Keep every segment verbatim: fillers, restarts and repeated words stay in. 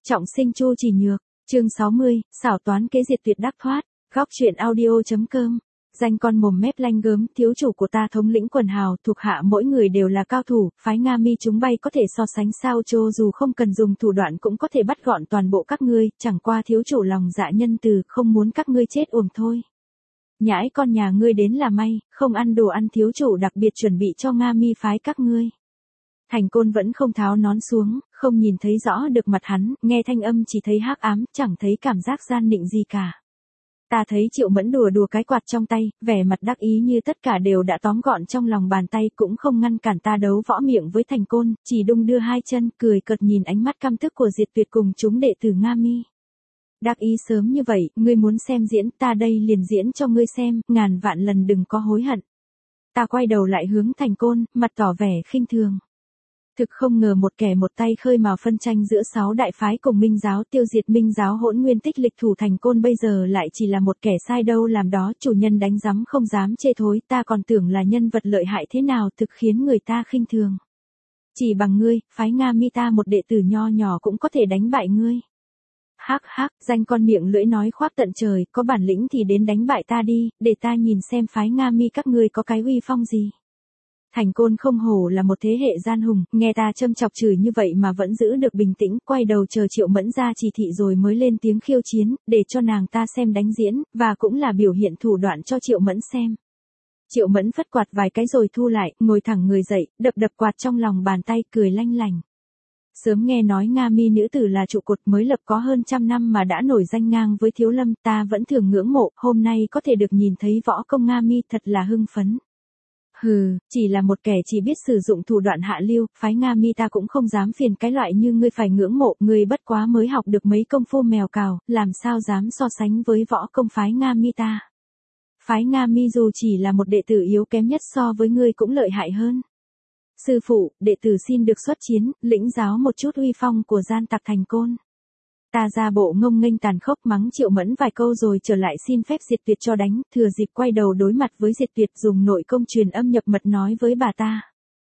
Trọng sinh Chu Chỉ Nhược, chương sáu mươi, xảo toán kế diệt tuyệt đắc thoát, góc truyện audio.com. Danh con mồm mép lanh gớm, thiếu chủ của ta thống lĩnh quần hào, thuộc hạ mỗi người đều là cao thủ, phái Nga Mi chúng bay có thể so sánh sao, cho dù không cần dùng thủ đoạn cũng có thể bắt gọn toàn bộ các ngươi, chẳng qua thiếu chủ lòng dạ nhân từ, không muốn các ngươi chết uổng thôi. Nhãi con nhà ngươi đến là may, không ăn đồ ăn thiếu chủ đặc biệt chuẩn bị cho Nga Mi phái các ngươi. Thành Côn vẫn không tháo nón xuống, không nhìn thấy rõ được mặt hắn, nghe thanh âm chỉ thấy hắc ám, chẳng thấy cảm giác gian nịnh gì cả. Ta thấy Triệu Mẫn đùa đùa cái quạt trong tay, vẻ mặt đắc ý như tất cả đều đã tóm gọn trong lòng bàn tay, cũng không ngăn cản ta đấu võ miệng với Thành Côn, chỉ đung đưa hai chân, cười cợt nhìn ánh mắt căm tức của Diệt Tuyệt cùng chúng đệ tử Nga Mi. Đắc ý sớm như vậy, ngươi muốn xem diễn, ta đây liền diễn cho ngươi xem, ngàn vạn lần đừng có hối hận. Ta quay đầu lại hướng Thành Côn, mặt tỏ vẻ khinh thường. Thực không ngờ một kẻ một tay khơi mào phân tranh giữa sáu đại phái cùng Minh giáo, tiêu diệt Minh giáo hỗn nguyên tích lịch thủ Thành Côn bây giờ lại chỉ là một kẻ sai đâu làm đó, chủ nhân đánh giấm không dám chê thối, ta còn tưởng là nhân vật lợi hại thế nào, thực khiến người ta khinh thường. Chỉ bằng ngươi, phái Nga Mi ta một đệ tử nho nhỏ cũng có thể đánh bại ngươi. Hắc hắc, danh con miệng lưỡi nói khoác tận trời, có bản lĩnh thì đến đánh bại ta đi, để ta nhìn xem phái Nga Mi các ngươi có cái uy phong gì. Thành Côn không hổ là một thế hệ gian hùng, nghe ta châm chọc chửi như vậy mà vẫn giữ được bình tĩnh, quay đầu chờ Triệu Mẫn ra chỉ thị rồi mới lên tiếng khiêu chiến, để cho nàng ta xem đánh diễn, và cũng là biểu hiện thủ đoạn cho Triệu Mẫn xem. Triệu Mẫn phất quạt vài cái rồi thu lại, ngồi thẳng người dậy, đập đập quạt trong lòng bàn tay, cười lanh lành. Sớm nghe nói Nga Mi nữ tử là trụ cột, mới lập có hơn trăm năm mà đã nổi danh ngang với Thiếu Lâm, ta vẫn thường ngưỡng mộ, hôm nay có thể được nhìn thấy võ công Nga Mi thật là hưng phấn. Hừ, chỉ là một kẻ chỉ biết sử dụng thủ đoạn hạ lưu, phái Nga Mi ta cũng không dám phiền cái loại như ngươi phải ngưỡng mộ, ngươi bất quá mới học được mấy công phu mèo cào, làm sao dám so sánh với võ công phái Nga Mi ta. Phái Nga Mi dù chỉ là một đệ tử yếu kém nhất so với ngươi cũng lợi hại hơn. Sư phụ, đệ tử xin được xuất chiến, lĩnh giáo một chút uy phong của gian tặc Thành Côn. Ta ra bộ ngông nghênh tàn khốc mắng Triệu Mẫn vài câu rồi trở lại xin phép Diệt Tuyệt cho đánh, thừa dịp quay đầu đối mặt với Diệt Tuyệt dùng nội công truyền âm nhập mật nói với bà ta.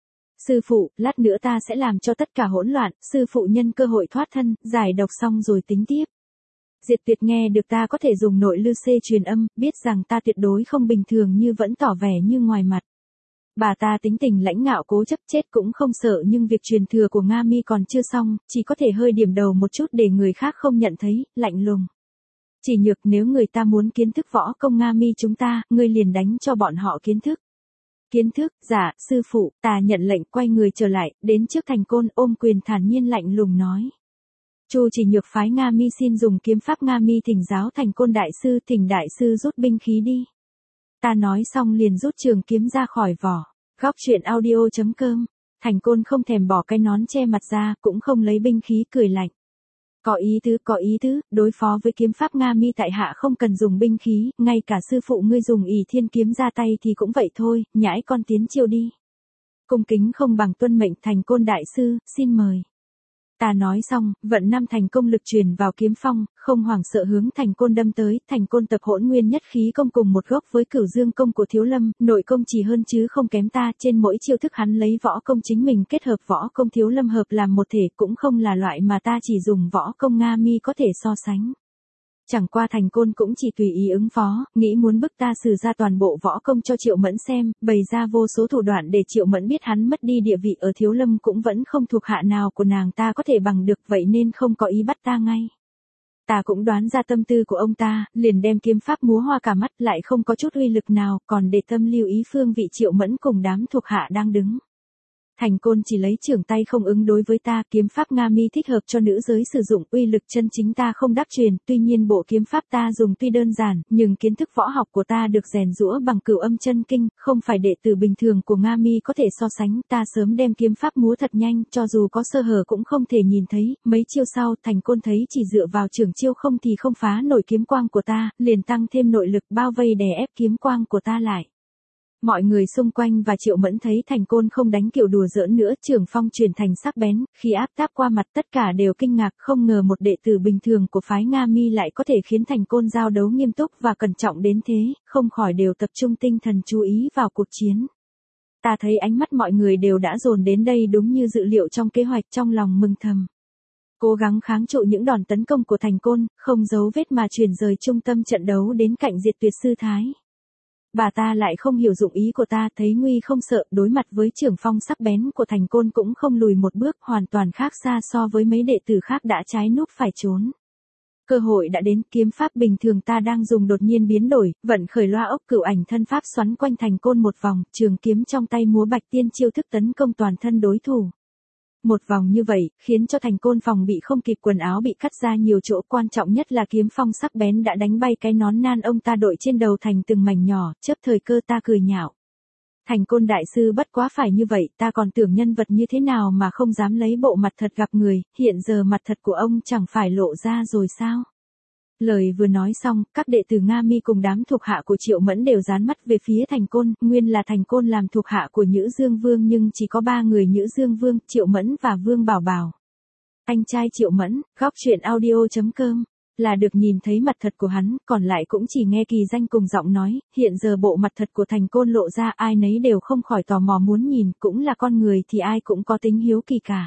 Sư phụ, lát nữa ta sẽ làm cho tất cả hỗn loạn, sư phụ nhân cơ hội thoát thân, giải độc xong rồi tính tiếp. Diệt Tuyệt nghe được ta có thể dùng nội lư xê truyền âm, biết rằng ta tuyệt đối không bình thường như vẫn tỏ vẻ như ngoài mặt. Bà ta tính tình lãnh ngạo cố chấp chết cũng không sợ, nhưng việc truyền thừa của Nga Mi còn chưa xong, chỉ có thể hơi điểm đầu một chút để người khác không nhận thấy, lạnh lùng. Chỉ Nhược, nếu người ta muốn kiến thức võ công Nga Mi chúng ta, ngươi liền đánh cho bọn họ kiến thức. Kiến thức, dạ, sư phụ, ta nhận lệnh, quay người trở lại, đến trước Thành Côn ôm quyền thản nhiên lạnh lùng nói. Chu Chỉ Nhược phái Nga Mi xin dùng kiếm pháp Nga Mi thỉnh giáo Thành Côn đại sư, thỉnh đại sư rút binh khí đi. Ta nói xong liền rút trường kiếm ra khỏi vỏ. Góc truyện audio.com. Thành Côn không thèm bỏ cái nón che mặt ra, cũng không lấy binh khí, cười lạnh. Có ý tứ, có ý tứ, đối phó với kiếm pháp Nga Mi tại hạ không cần dùng binh khí, ngay cả sư phụ ngươi dùng ỷ thiên kiếm ra tay thì cũng vậy thôi, nhãi con tiến chiêu đi. Cung kính không bằng tuân mệnh, Thành Côn đại sư, xin mời. Ta nói xong, vận năm thành công lực truyền vào kiếm phong, không hoảng sợ hướng Thành Côn đâm tới, Thành Côn tập hỗn nguyên nhất khí công cùng một gốc với Cửu Dương công của Thiếu Lâm, nội công chỉ hơn chứ không kém ta, trên mỗi chiêu thức hắn lấy võ công chính mình kết hợp võ công Thiếu Lâm hợp làm một thể, cũng không là loại mà ta chỉ dùng võ công Nga Mi có thể so sánh. Chẳng qua Thành Côn cũng chỉ tùy ý ứng phó, nghĩ muốn bức ta sử ra toàn bộ võ công cho Triệu Mẫn xem, bày ra vô số thủ đoạn để Triệu Mẫn biết hắn mất đi địa vị ở Thiếu Lâm cũng vẫn không thuộc hạ nào của nàng ta có thể bằng được, vậy nên không có ý bắt ta ngay. Ta cũng đoán ra tâm tư của ông ta, liền đem kiếm pháp múa hoa cả mắt, lại không có chút uy lực nào, còn để tâm lưu ý phương vị Triệu Mẫn cùng đám thuộc hạ đang đứng. Thành Côn chỉ lấy trưởng tay không ứng đối với ta, kiếm pháp Nga Mi thích hợp cho nữ giới sử dụng, uy lực chân chính ta không đáp truyền, tuy nhiên bộ kiếm pháp ta dùng tuy đơn giản, nhưng kiến thức võ học của ta được rèn giũa bằng Cửu Âm chân kinh, không phải đệ tử bình thường của Nga Mi có thể so sánh, ta sớm đem kiếm pháp múa thật nhanh, cho dù có sơ hở cũng không thể nhìn thấy, mấy chiêu sau, Thành Côn thấy chỉ dựa vào trưởng chiêu không thì không phá nổi kiếm quang của ta, liền tăng thêm nội lực bao vây đè ép kiếm quang của ta lại. Mọi người xung quanh và Triệu Mẫn thấy Thành Côn không đánh kiểu đùa giỡn nữa, trường phong chuyển thành sắc bén, khi áp táp qua mặt tất cả đều kinh ngạc, không ngờ một đệ tử bình thường của phái Nga Mi lại có thể khiến Thành Côn giao đấu nghiêm túc và cẩn trọng đến thế, không khỏi đều tập trung tinh thần chú ý vào cuộc chiến. Ta thấy ánh mắt mọi người đều đã dồn đến đây đúng như dự liệu trong kế hoạch, trong lòng mừng thầm. cố gắng kháng trụ những đòn tấn công của Thành Côn, không giấu vết mà chuyển rời trung tâm trận đấu đến cạnh Diệt Tuyệt sư thái. Bà ta lại không hiểu dụng ý của ta, thấy nguy không sợ, đối mặt với trưởng phong sắc bén của Thành Côn cũng không lùi một bước, hoàn toàn khác xa so với mấy đệ tử khác đã trái núp phải trốn. Cơ hội đã đến, kiếm pháp bình thường ta đang dùng đột nhiên biến đổi, vận khởi loa ốc cửu ảnh thân pháp xoắn quanh Thành Côn một vòng, trường kiếm trong tay múa bạch tiên chiêu thức tấn công toàn thân đối thủ. Một vòng như vậy, khiến cho Thành Côn phòng bị không kịp, quần áo bị cắt ra nhiều chỗ, quan trọng nhất là kiếm phong sắc bén đã đánh bay cái nón nan ông ta đội trên đầu thành từng mảnh nhỏ, chớp thời cơ ta cười nhạo. Thành Côn đại sư bất quá phải như vậy, ta còn tưởng nhân vật như thế nào mà không dám lấy bộ mặt thật gặp người, hiện giờ mặt thật của ông chẳng phải lộ ra rồi sao? Lời vừa nói xong, các đệ tử Nga Mi cùng đám thuộc hạ của Triệu Mẫn đều dán mắt về phía Thành Côn, nguyên là Thành Côn làm thuộc hạ của Nhữ Dương Vương nhưng chỉ có ba người Nhữ Dương Vương, Triệu Mẫn và Vương Bảo Bảo. Anh trai Triệu Mẫn, góc truyện audio chấm com, là được nhìn thấy mặt thật của hắn, còn lại cũng chỉ nghe kỳ danh cùng giọng nói, hiện giờ bộ mặt thật của Thành Côn lộ ra, ai nấy đều không khỏi tò mò muốn nhìn, cũng là con người thì ai cũng có tính hiếu kỳ cả.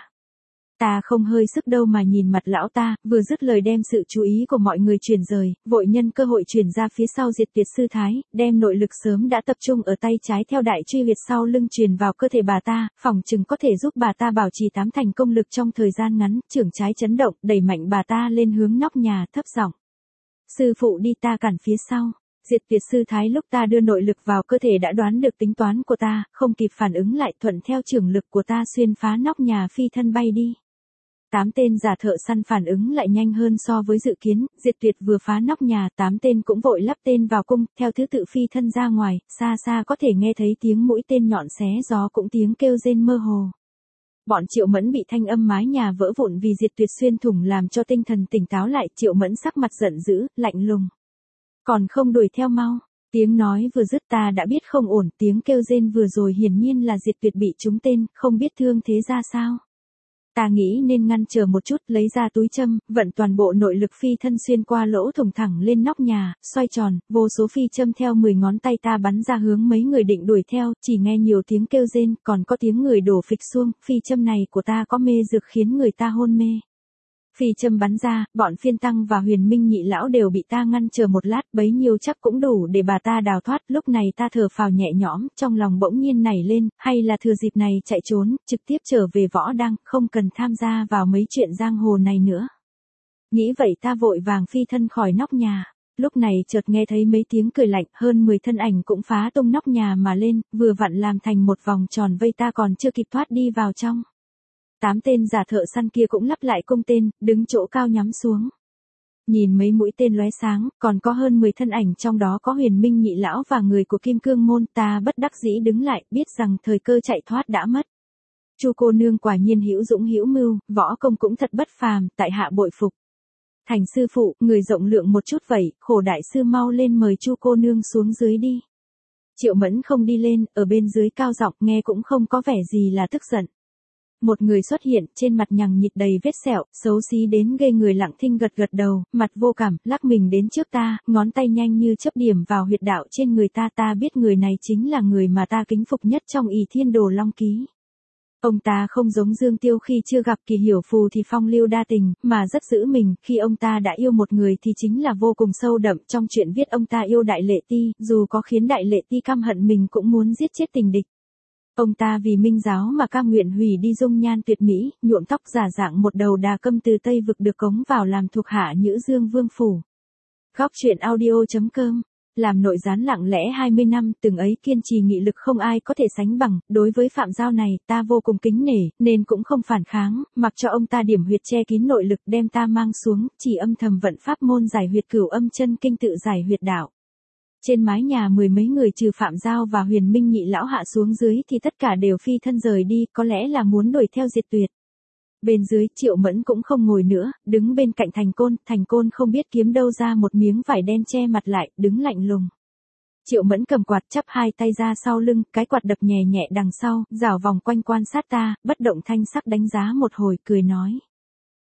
Ta không hơi sức đâu mà nhìn mặt lão ta, vừa dứt lời đem sự chú ý của mọi người chuyển rời, vội nhân cơ hội chuyển ra phía sau Diệt Tuyệt sư thái, đem nội lực sớm đã tập trung ở tay trái theo đại truy huyệt sau lưng truyền vào cơ thể bà ta, phòng chừng có thể giúp bà ta bảo trì tám thành công lực trong thời gian ngắn, trưởng trái chấn động, đẩy mạnh bà ta lên hướng nóc nhà, thấp giọng: "Sư phụ đi, ta cản phía sau." Diệt Tuyệt sư thái lúc ta đưa nội lực vào cơ thể đã đoán được tính toán của ta, không kịp phản ứng lại, thuận theo trưởng lực của ta xuyên phá nóc nhà phi thân bay đi. Tám tên giả thợ săn phản ứng lại nhanh hơn so với dự kiến, Diệt Tuyệt vừa phá nóc nhà, tám tên cũng vội lắp tên vào cung, theo thứ tự phi thân ra ngoài, xa xa có thể nghe thấy tiếng mũi tên nhọn xé gió cũng tiếng kêu rên mơ hồ. Bọn Triệu Mẫn bị thanh âm mái nhà vỡ vụn vì Diệt Tuyệt xuyên thủng làm cho tinh thần tỉnh táo lại, Triệu Mẫn sắc mặt giận dữ, lạnh lùng: "Còn không đuổi theo mau." Tiếng nói vừa dứt ta đã biết không ổn, tiếng kêu rên vừa rồi hiển nhiên là Diệt Tuyệt bị trúng tên, không biết thương thế ra sao. Ta nghĩ nên ngăn chờ một chút, lấy ra túi châm, vận toàn bộ nội lực phi thân xuyên qua lỗ thủng thẳng lên nóc nhà, xoay tròn, vô số phi châm theo mười ngón tay ta bắn ra hướng mấy người định đuổi theo, chỉ nghe nhiều tiếng kêu rên, còn có tiếng người đổ phịch xuông, phi châm này của ta có mê dược khiến người ta hôn mê. Phi châm bắn ra, bọn Phiên Tăng và Huyền Minh nhị lão đều bị ta ngăn chờ một lát, bấy nhiêu chắc cũng đủ để bà ta đào thoát, lúc này ta thở phào nhẹ nhõm, trong lòng bỗng nhiên nảy lên, hay là thừa dịp này chạy trốn, trực tiếp trở về Võ Đăng, không cần tham gia vào mấy chuyện giang hồ này nữa. Nghĩ vậy ta vội vàng phi thân khỏi nóc nhà. Lúc này chợt nghe thấy mấy tiếng cười lạnh, hơn mười thân ảnh cũng phá tung nóc nhà mà lên, vừa vặn làm thành một vòng tròn vây ta còn chưa kịp thoát đi vào trong. Tám tên giả thợ săn kia cũng lắp lại cung tên, đứng chỗ cao nhắm xuống. Nhìn mấy mũi tên lóe sáng, còn có hơn mười thân ảnh trong đó có Huyền Minh nhị lão và người của Kim Cương môn, ta bất đắc dĩ đứng lại, biết rằng thời cơ chạy thoát đã mất. Chu cô nương quả nhiên hữu dũng hữu mưu, võ công cũng thật bất phàm, tại hạ bội phục. Thành sư phụ, người rộng lượng một chút vậy, khổ đại sư mau lên mời Chu cô nương xuống dưới đi. Triệu Mẫn không đi lên, ở bên dưới cao giọng, nghe cũng không có vẻ gì là tức giận. Một người xuất hiện, trên mặt nhằng nhịt đầy vết sẹo, xấu xí đến gây người lặng thinh gật gật đầu, mặt vô cảm, lắc mình đến trước ta, ngón tay nhanh như chớp điểm vào huyệt đạo trên người ta, ta biết người này chính là người mà ta kính phục nhất trong Ỷ Thiên Đồ Long Ký. Ông ta không giống Dương Tiêu khi chưa gặp Kỳ Hiểu Phù thì phong lưu đa tình, mà rất giữ mình, khi ông ta đã yêu một người thì chính là vô cùng sâu đậm, trong chuyện viết ông ta yêu Đại Lệ Ti, dù có khiến Đại Lệ Ti căm hận mình cũng muốn giết chết tình địch. Ông ta vì minh giáo mà cam nguyện hủy đi dung nhan tuyệt mỹ, nhuộm tóc giả dạng một đầu đà câm từ Tây Vực được cống vào làm thuộc hạ Nhữ Dương Vương phủ. Góc truyện audio chấm com, làm nội gián lặng lẽ hai mươi năm, từng ấy kiên trì nghị lực không ai có thể sánh bằng, đối với Phạm Giao này, ta vô cùng kính nể, nên cũng không phản kháng, mặc cho ông ta điểm huyệt che kín nội lực đem ta mang xuống, chỉ âm thầm vận pháp môn giải huyệt cửu âm chân kinh tự giải huyệt đạo. Trên mái nhà mười mấy người trừ Phạm Giao và Huyền Minh nhị lão hạ xuống dưới thì tất cả đều phi thân rời đi, có lẽ là muốn đuổi theo Diệt Tuyệt. Bên dưới, Triệu Mẫn cũng không ngồi nữa, đứng bên cạnh Thành Côn, Thành Côn không biết kiếm đâu ra một miếng vải đen che mặt lại, đứng lạnh lùng. Triệu Mẫn cầm quạt chắp hai tay ra sau lưng, cái quạt đập nhẹ nhẹ đằng sau, rảo vòng quanh quan sát ta, bất động thanh sắc đánh giá một hồi, cười nói: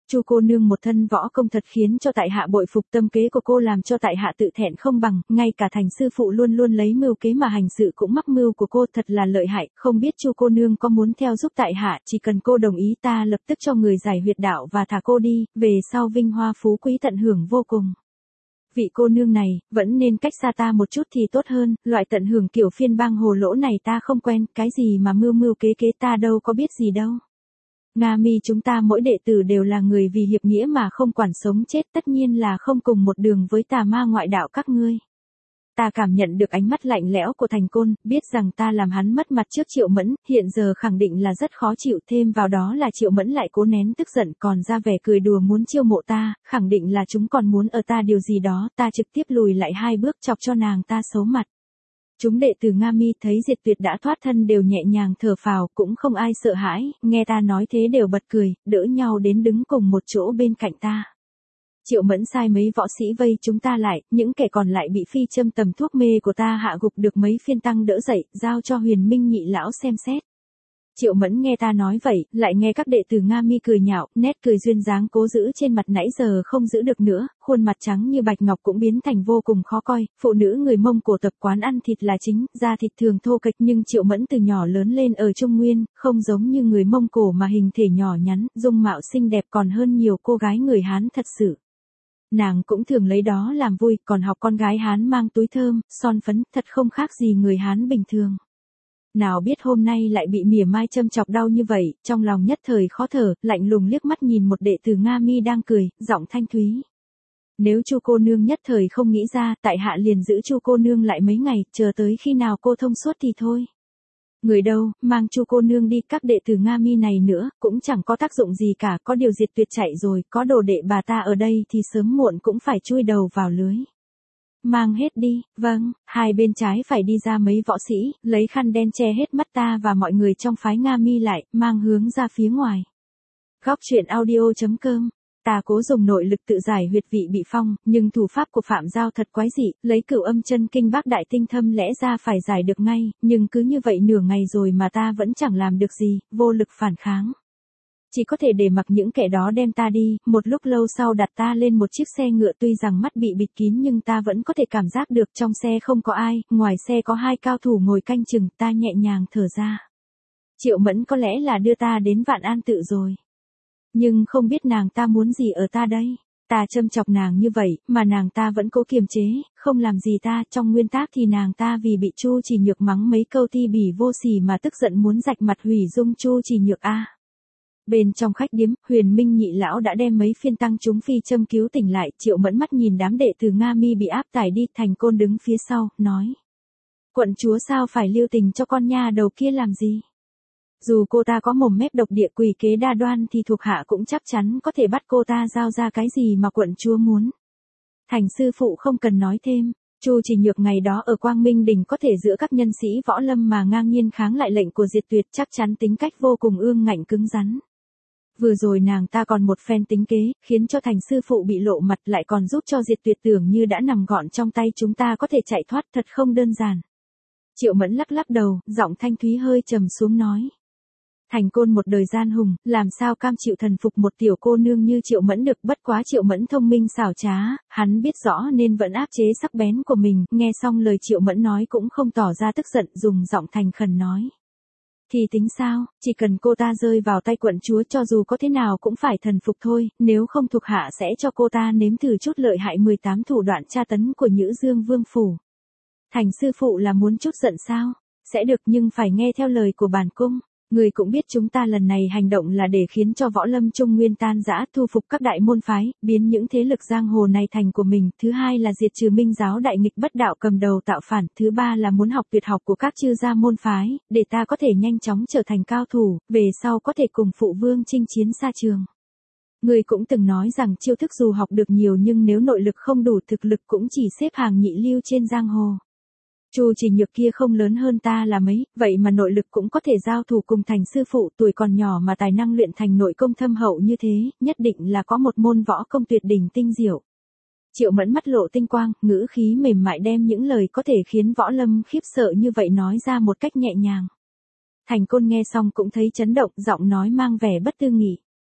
Chu cô nương một thân võ công thật khiến cho tại hạ bội phục, tâm kế của cô làm cho tại hạ tự thẹn không bằng, ngay cả Thành sư phụ luôn luôn lấy mưu kế mà hành sự cũng mắc mưu của cô thật là lợi hại, không biết Chu cô nương có muốn theo giúp tại hạ, chỉ cần cô đồng ý ta lập tức cho người giải huyệt đạo và thả cô đi, về sau vinh hoa phú quý tận hưởng vô cùng. Vị cô nương này, vẫn nên cách xa ta một chút thì tốt hơn, loại tận hưởng kiểu phiên bang hồ lỗ này ta không quen, cái gì mà mưu mưu kế kế ta đâu có biết gì đâu. Nga Mi chúng ta mỗi đệ tử đều là người vì hiệp nghĩa mà không quản sống chết, tất nhiên là không cùng một đường với tà ma ngoại đạo các ngươi. Ta cảm nhận được ánh mắt lạnh lẽo của Thành Côn, biết rằng ta làm hắn mất mặt trước Triệu Mẫn, hiện giờ khẳng định là rất khó chịu, thêm vào đó là Triệu Mẫn lại cố nén tức giận còn ra vẻ cười đùa muốn chiêu mộ ta, khẳng định là chúng còn muốn ở ta điều gì đó, ta trực tiếp lùi lại hai bước chọc cho nàng ta xấu mặt. Chúng đệ tử Nga Mi thấy Diệt Tuyệt đã thoát thân đều nhẹ nhàng thở phào, cũng không ai sợ hãi, nghe ta nói thế đều bật cười, đỡ nhau đến đứng cùng một chỗ bên cạnh ta. Triệu Mẫn sai mấy võ sĩ vây chúng ta lại, những kẻ còn lại bị phi châm tầm thuốc mê của ta hạ gục được mấy phiên tăng đỡ dậy, giao cho Huyền Minh nhị lão xem xét. Triệu Mẫn nghe ta nói vậy, lại nghe các đệ tử Nga Mi cười nhạo, nét cười duyên dáng cố giữ trên mặt nãy giờ không giữ được nữa, khuôn mặt trắng như bạch ngọc cũng biến thành vô cùng khó coi, phụ nữ người Mông Cổ tập quán ăn thịt là chính, da thịt thường thô kệch nhưng Triệu Mẫn từ nhỏ lớn lên ở Trung Nguyên, không giống như người Mông Cổ mà hình thể nhỏ nhắn, dung mạo xinh đẹp còn hơn nhiều cô gái người Hán thật sự. Nàng cũng thường lấy đó làm vui, còn học con gái Hán mang túi thơm, son phấn, thật không khác gì người Hán bình thường. Nào biết hôm nay lại bị mỉa mai châm chọc đau như vậy, trong lòng nhất thời khó thở, lạnh lùng liếc mắt nhìn một đệ tử Nga Mi đang cười, giọng thanh thúy. Nếu Chu cô nương nhất thời không nghĩ ra, tại hạ liền giữ Chu cô nương lại mấy ngày, chờ tới khi nào cô thông suốt thì thôi. Người đâu, mang Chu cô nương đi, các đệ tử Nga Mi này nữa, cũng chẳng có tác dụng gì cả, có điều Diệt Tuyệt chạy rồi, có đồ đệ bà ta ở đây thì sớm muộn cũng phải chui đầu vào lưới. Mang hết đi, vâng, hai bên trái phải đi ra mấy võ sĩ, lấy khăn đen che hết mắt ta và mọi người trong phái Nga Mi lại, mang hướng ra phía ngoài. Góc truyện audio chấm com. Ta cố dùng nội lực tự giải huyệt vị bị phong, nhưng thủ pháp của Phạm Giao thật quái dị, lấy Cửu Âm Chân Kinh Bác Đại Tinh Thâm lẽ ra phải giải được ngay, nhưng cứ như vậy nửa ngày rồi mà ta vẫn chẳng làm được gì, vô lực phản kháng. Chỉ có thể để mặc những kẻ đó đem ta đi, một lúc lâu sau đặt ta lên một chiếc xe ngựa, tuy rằng mắt bị bịt kín nhưng ta vẫn có thể cảm giác được trong xe không có ai, ngoài xe có hai cao thủ ngồi canh chừng, ta nhẹ nhàng thở ra. Triệu Mẫn có lẽ là đưa ta đến Vạn An Tự rồi. Nhưng không biết nàng ta muốn gì ở ta đây. Ta châm chọc nàng như vậy, mà nàng ta vẫn cố kiềm chế, không làm gì ta, trong nguyên tác thì nàng ta vì bị Chu Chỉ Nhược mắng mấy câu ti bỉ vô sỉ mà tức giận muốn rạch mặt hủy dung Chu Chỉ Nhược a. Bên trong khách điếm, Huyền Minh nhị lão đã đem mấy phiên tăng chúng phi châm cứu tỉnh lại, Triệu Mẫn mắt nhìn đám đệ tử Nga Mi bị áp tải đi, Thành Côn đứng phía sau, nói. Quận chúa sao phải lưu tình cho con nha đầu kia làm gì? Dù cô ta có mồm mép độc địa quỷ kế đa đoan thì thuộc hạ cũng chắc chắn có thể bắt cô ta giao ra cái gì mà quận chúa muốn. Thành sư phụ không cần nói thêm, Chu Chỉ Nhược ngày đó ở Quang Minh Đỉnh có thể giữa các nhân sĩ võ lâm mà ngang nhiên kháng lại lệnh của Diệt Tuyệt, chắc chắn tính cách vô cùng ương ngạnh cứng rắn. Vừa rồi nàng ta còn một phen tính kế, khiến cho Thành sư phụ bị lộ mặt, lại còn giúp cho Diệt Tuyệt tưởng như đã nằm gọn trong tay chúng ta có thể chạy thoát, thật không đơn giản. Triệu Mẫn lắc lắc đầu, giọng thanh thúy hơi trầm xuống nói. Thành Côn một đời gian hùng, làm sao cam chịu thần phục một tiểu cô nương như Triệu Mẫn được, bất quá Triệu Mẫn thông minh xảo trá, hắn biết rõ nên vẫn áp chế sắc bén của mình, nghe xong lời Triệu Mẫn nói cũng không tỏ ra tức giận, dùng giọng thành khẩn nói. Thì tính sao, chỉ cần cô ta rơi vào tay quận chúa cho dù có thế nào cũng phải thần phục thôi, nếu không thuộc hạ sẽ cho cô ta nếm thử chút lợi hại mười tám thủ đoạn tra tấn của Nhữ Dương Vương Phủ. Thành sư phụ là muốn chút giận sao? Sẽ được nhưng phải nghe theo lời của bản cung. Người cũng biết chúng ta lần này hành động là để khiến cho võ lâm Trung Nguyên tan rã, thu phục các đại môn phái, biến những thế lực giang hồ này thành của mình. Thứ hai là diệt trừ Minh giáo đại nghịch bất đạo cầm đầu tạo phản. Thứ ba là muốn học tuyệt học của các chư gia môn phái, để ta có thể nhanh chóng trở thành cao thủ, về sau có thể cùng phụ vương chinh chiến xa trường. Người cũng từng nói rằng chiêu thức dù học được nhiều nhưng nếu nội lực không đủ, thực lực cũng chỉ xếp hàng nhị lưu trên giang hồ. Chu Chỉ Nhược kia không lớn hơn ta là mấy, vậy mà nội lực cũng có thể giao thủ cùng Thành sư phụ, tuổi còn nhỏ mà tài năng luyện thành nội công thâm hậu như thế, nhất định là có một môn võ công tuyệt đỉnh tinh diệu. Triệu Mẫn mắt lộ tinh quang, ngữ khí mềm mại đem những lời có thể khiến võ lâm khiếp sợ như vậy nói ra một cách nhẹ nhàng. Thành Côn nghe xong cũng thấy chấn động, giọng nói mang vẻ bất tư nghị.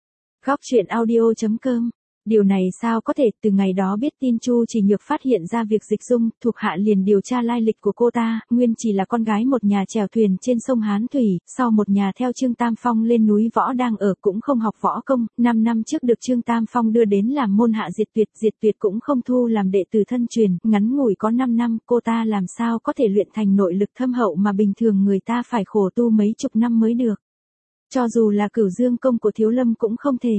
Góc chuyện audio chấm com. Điều này sao có thể, từ ngày đó biết tin Chu Chỉ Nhược phát hiện ra việc Dịch Dung, thuộc hạ liền điều tra lai lịch của cô ta, nguyên chỉ là con gái một nhà chèo thuyền trên sông Hán Thủy, sau một nhà theo Trương Tam Phong lên núi Võ đang ở cũng không học võ công, năm năm trước được Trương Tam Phong đưa đến làm môn hạ Diệt Tuyệt, Diệt Tuyệt cũng không thu làm đệ tử thân truyền, ngắn ngủi có năm năm, cô ta làm sao có thể luyện thành nội lực thâm hậu mà bình thường người ta phải khổ tu mấy chục năm mới được. Cho dù là Cửu Dương công của Thiếu Lâm cũng không thể.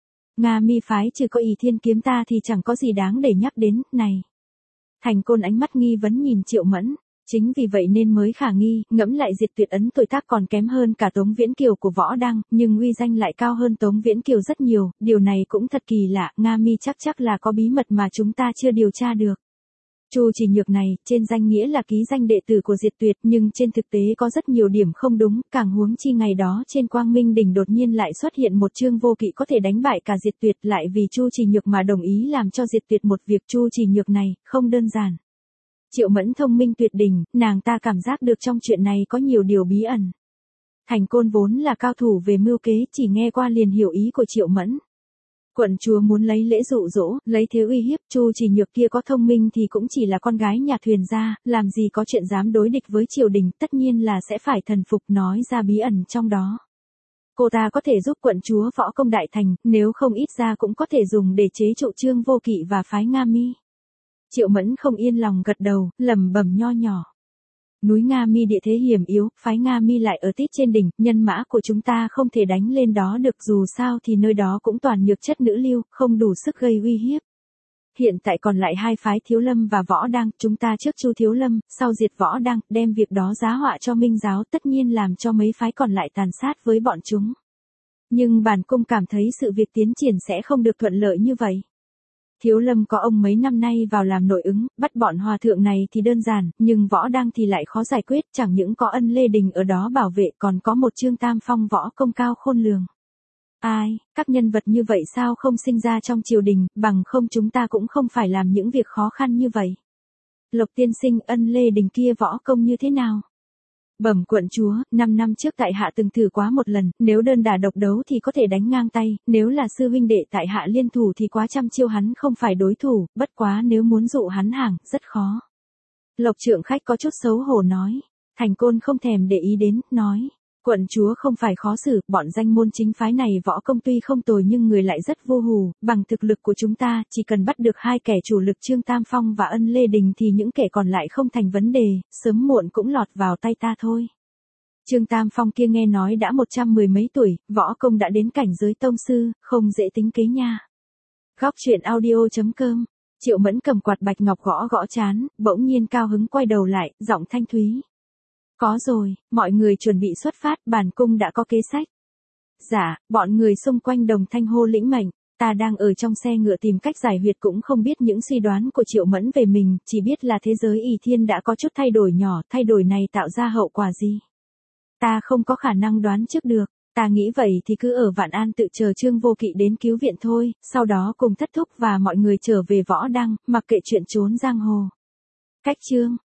Nga Mi phái trừ có Ỷ Thiên kiếm ta thì chẳng có gì đáng để nhắc đến, này. Thành Côn ánh mắt nghi vấn nhìn Triệu Mẫn, chính vì vậy nên mới khả nghi, ngẫm lại Diệt Tuyệt ấn tuổi tác còn kém hơn cả Tống Viễn Kiều của Võ Đăng, nhưng uy danh lại cao hơn Tống Viễn Kiều rất nhiều, điều này cũng thật kỳ lạ, Nga Mi chắc chắc là có bí mật mà chúng ta chưa điều tra được. Chu Chỉ Nhược này, trên danh nghĩa là ký danh đệ tử của Diệt Tuyệt, nhưng trên thực tế có rất nhiều điểm không đúng, càng huống chi ngày đó trên Quang Minh Đỉnh đột nhiên lại xuất hiện một Trương Vô Kỵ có thể đánh bại cả Diệt Tuyệt, lại vì Chu Chỉ Nhược mà đồng ý làm cho Diệt Tuyệt một việc. Chu Chỉ Nhược này, không đơn giản. Triệu Mẫn thông minh tuyệt đỉnh, nàng ta cảm giác được trong chuyện này có nhiều điều bí ẩn. Thành Côn vốn là cao thủ về mưu kế, chỉ nghe qua liền hiểu ý của Triệu Mẫn. Quận chúa muốn lấy lễ dụ dỗ, lấy thế uy hiếp, Chu Chỉ Nhược kia có thông minh thì cũng chỉ là con gái nhà thuyền gia, làm gì có chuyện dám đối địch với triều đình, tất nhiên là sẽ phải thần phục, nói ra bí ẩn trong đó. Cô ta có thể giúp quận chúa võ công đại thành, nếu không ít ra cũng có thể dùng để chế trụ Trương Vô Kỵ và phái Nga Mi. Triệu Mẫn không yên lòng gật đầu, lẩm bẩm nho nhỏ. Núi Nga Mi địa thế hiểm yếu, phái Nga Mi lại ở tít trên đỉnh, nhân mã của chúng ta không thể đánh lên đó được, dù sao thì nơi đó cũng toàn nhược chất nữ lưu, không đủ sức gây uy hiếp. Hiện tại còn lại hai phái Thiếu Lâm và Võ Đăng, chúng ta trước Chu Thiếu Lâm, sau diệt Võ Đăng, đem việc đó giá họa cho Minh giáo, tất nhiên làm cho mấy phái còn lại tàn sát với bọn chúng. Nhưng bản cung cảm thấy sự việc tiến triển sẽ không được thuận lợi như vậy. Thiếu Lâm có ông mấy năm nay vào làm nội ứng, bắt bọn hòa thượng này thì đơn giản, nhưng Võ Đăng thì lại khó giải quyết, chẳng những có Ân Lê Đình ở đó bảo vệ, còn có một Trương Tam Phong võ công cao khôn lường. Ai, các nhân vật như vậy sao không sinh ra trong triều đình, bằng không chúng ta cũng không phải làm những việc khó khăn như vậy. Lộc tiên sinh, Ân Lê Đình kia võ công như thế nào? Bẩm quận chúa, năm năm trước tại hạ từng thử quá một lần, nếu đơn đả độc đấu thì có thể đánh ngang tay, nếu là sư huynh đệ tại hạ liên thủ thì quá trăm chiêu hắn không phải đối thủ, bất quá nếu muốn dụ hắn hàng, rất khó. Lộc trượng khách có chút xấu hổ nói. Thành Côn không thèm để ý đến, nói. Quận chúa không phải khó xử, bọn danh môn chính phái này võ công tuy không tồi nhưng người lại rất vô hù, bằng thực lực của chúng ta, chỉ cần bắt được hai kẻ chủ lực Trương Tam Phong và Ân Lê Đình thì những kẻ còn lại không thành vấn đề, sớm muộn cũng lọt vào tay ta thôi. Trương Tam Phong kia nghe nói đã một trăm mười mấy tuổi, võ công đã đến cảnh giới tông sư, không dễ tính kế nha. Góc chuyện audio chấm com. Triệu Mẫn cầm quạt bạch ngọc gõ gõ chán, bỗng nhiên cao hứng quay đầu lại, giọng thanh thúy. Có rồi, mọi người chuẩn bị xuất phát, bản cung đã có kế sách. Dạ, bọn người xung quanh đồng thanh hô lĩnh mệnh, ta đang ở trong xe ngựa tìm cách giải huyệt cũng không biết những suy đoán của Triệu Mẫn về mình, chỉ biết là thế giới Ỷ Thiên đã có chút thay đổi nhỏ, thay đổi này tạo ra hậu quả gì. Ta không có khả năng đoán trước được, ta nghĩ vậy thì cứ ở Vạn An tự chờ Trương Vô Kỵ đến cứu viện thôi, sau đó cùng Thất Thúc và mọi người trở về Võ Đăng, mặc kệ chuyện trốn giang hồ. Cách chương.